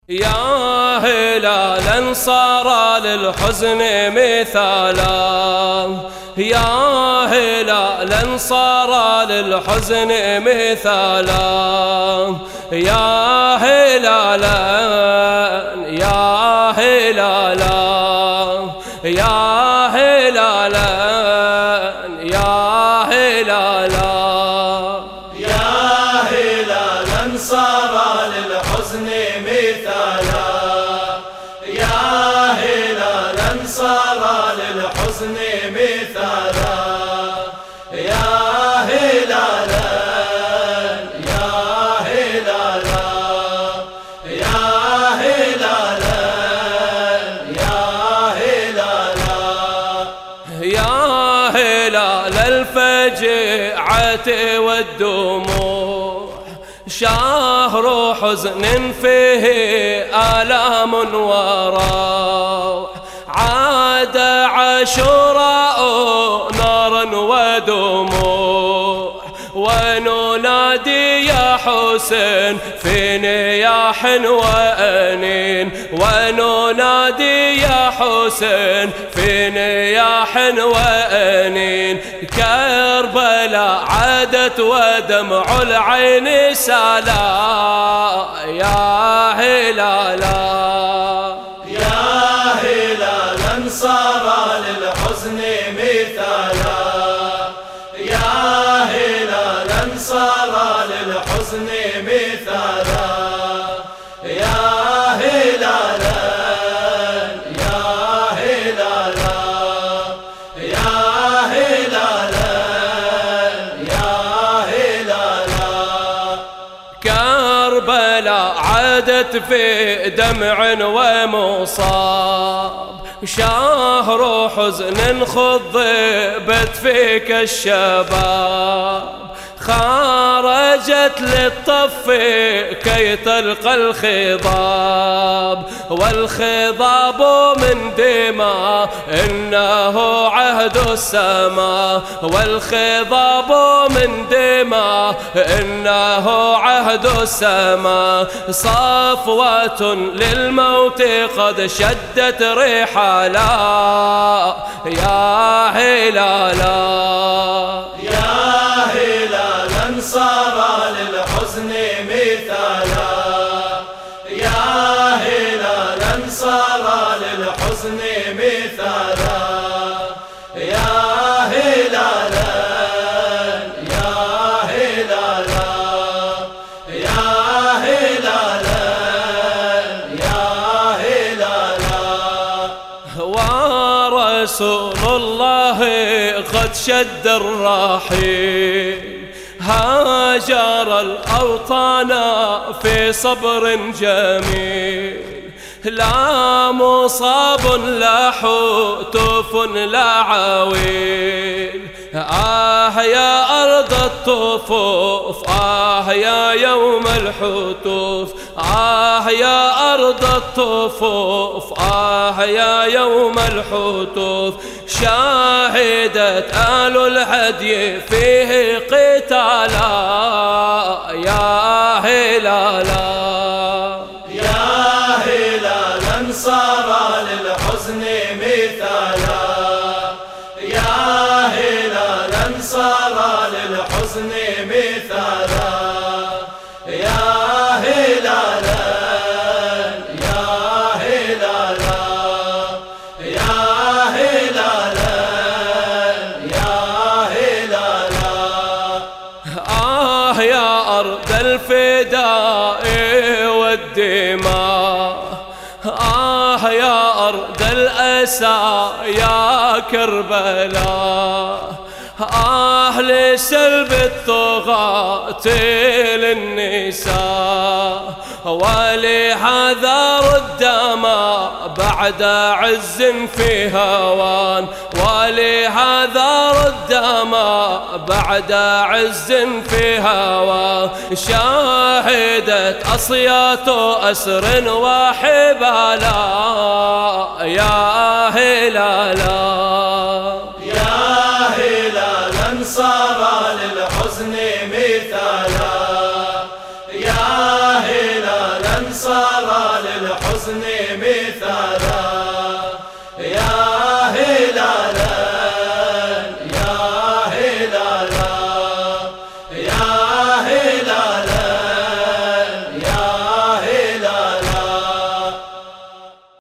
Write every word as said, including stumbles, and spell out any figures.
يا هلالا صار للحزن مثالا، يا هلالا صار للحزن مثالا، يا هلالا يا هلالا يا هلالا يا هلالا يا هلالا صار للحزن مثالا، يا هلالا صار للحزن مثالا، يا هلالا يا هلالا يا هلالا يا هلالا يا هلال الفجعة والدموع، شهر حزن فيه آلام وراح، عاد عاشوراء نارا ودموع، وننادي يا حسين في نياح وأنين، وننادي يا حسين في نياح وأنين، كربلاء عادت ودمع العين سالا، يا هلالا يا هلالا صار للحزن مثالا، يا هلالا صار للحزن مثالا، يا هلالا يا هلالا يا هلالا يا هلالا كربلاء عادت في دمع ومصاب، شهر حزن خضبت فيك الشباب، خرجت للطف كي تلقى الخضاب، والخضاب من دماء إنه عهد السماء، والخضاب من دماء إنه عهد السماء، صفوة للموت قد شدت رحالا، يا هلالا يا هلالا صار للحزن مثالا، يا هلالا صار للحزن مثالا، يا هلالا يا هلالا يا هلالا يا هلالا ورسول الله قد شد الرحيل، هاجر الأوطان في صبر جميل، لا مصاب لا حتوف لا عويل، آه يا أرض الطفوف، آه يا يوم الحتوف، آه يا أرض الطفوف، آه يا يوم الحتوف، شاهدت آل الهدي فيه قتالا، يا هلالا يا هلالا صار للحزن مثالا، يا هلالا صار للحزن مثالا، يا هلالا يا هلالا يا هلالا يا هلالا آه يا أرض الفداء والدماء، آه يا أرض الأسى يا كربلاء، آه لسلب الطغاة للنساء، ولهذا رد ما بعد عز في هوان، ولهذا رد ما بعد عز في هوى، شاهدت أصيات أسر وحبالا، يا هلالا يا هلالا صار للحزن مثالا، يا هلالا صار للحزن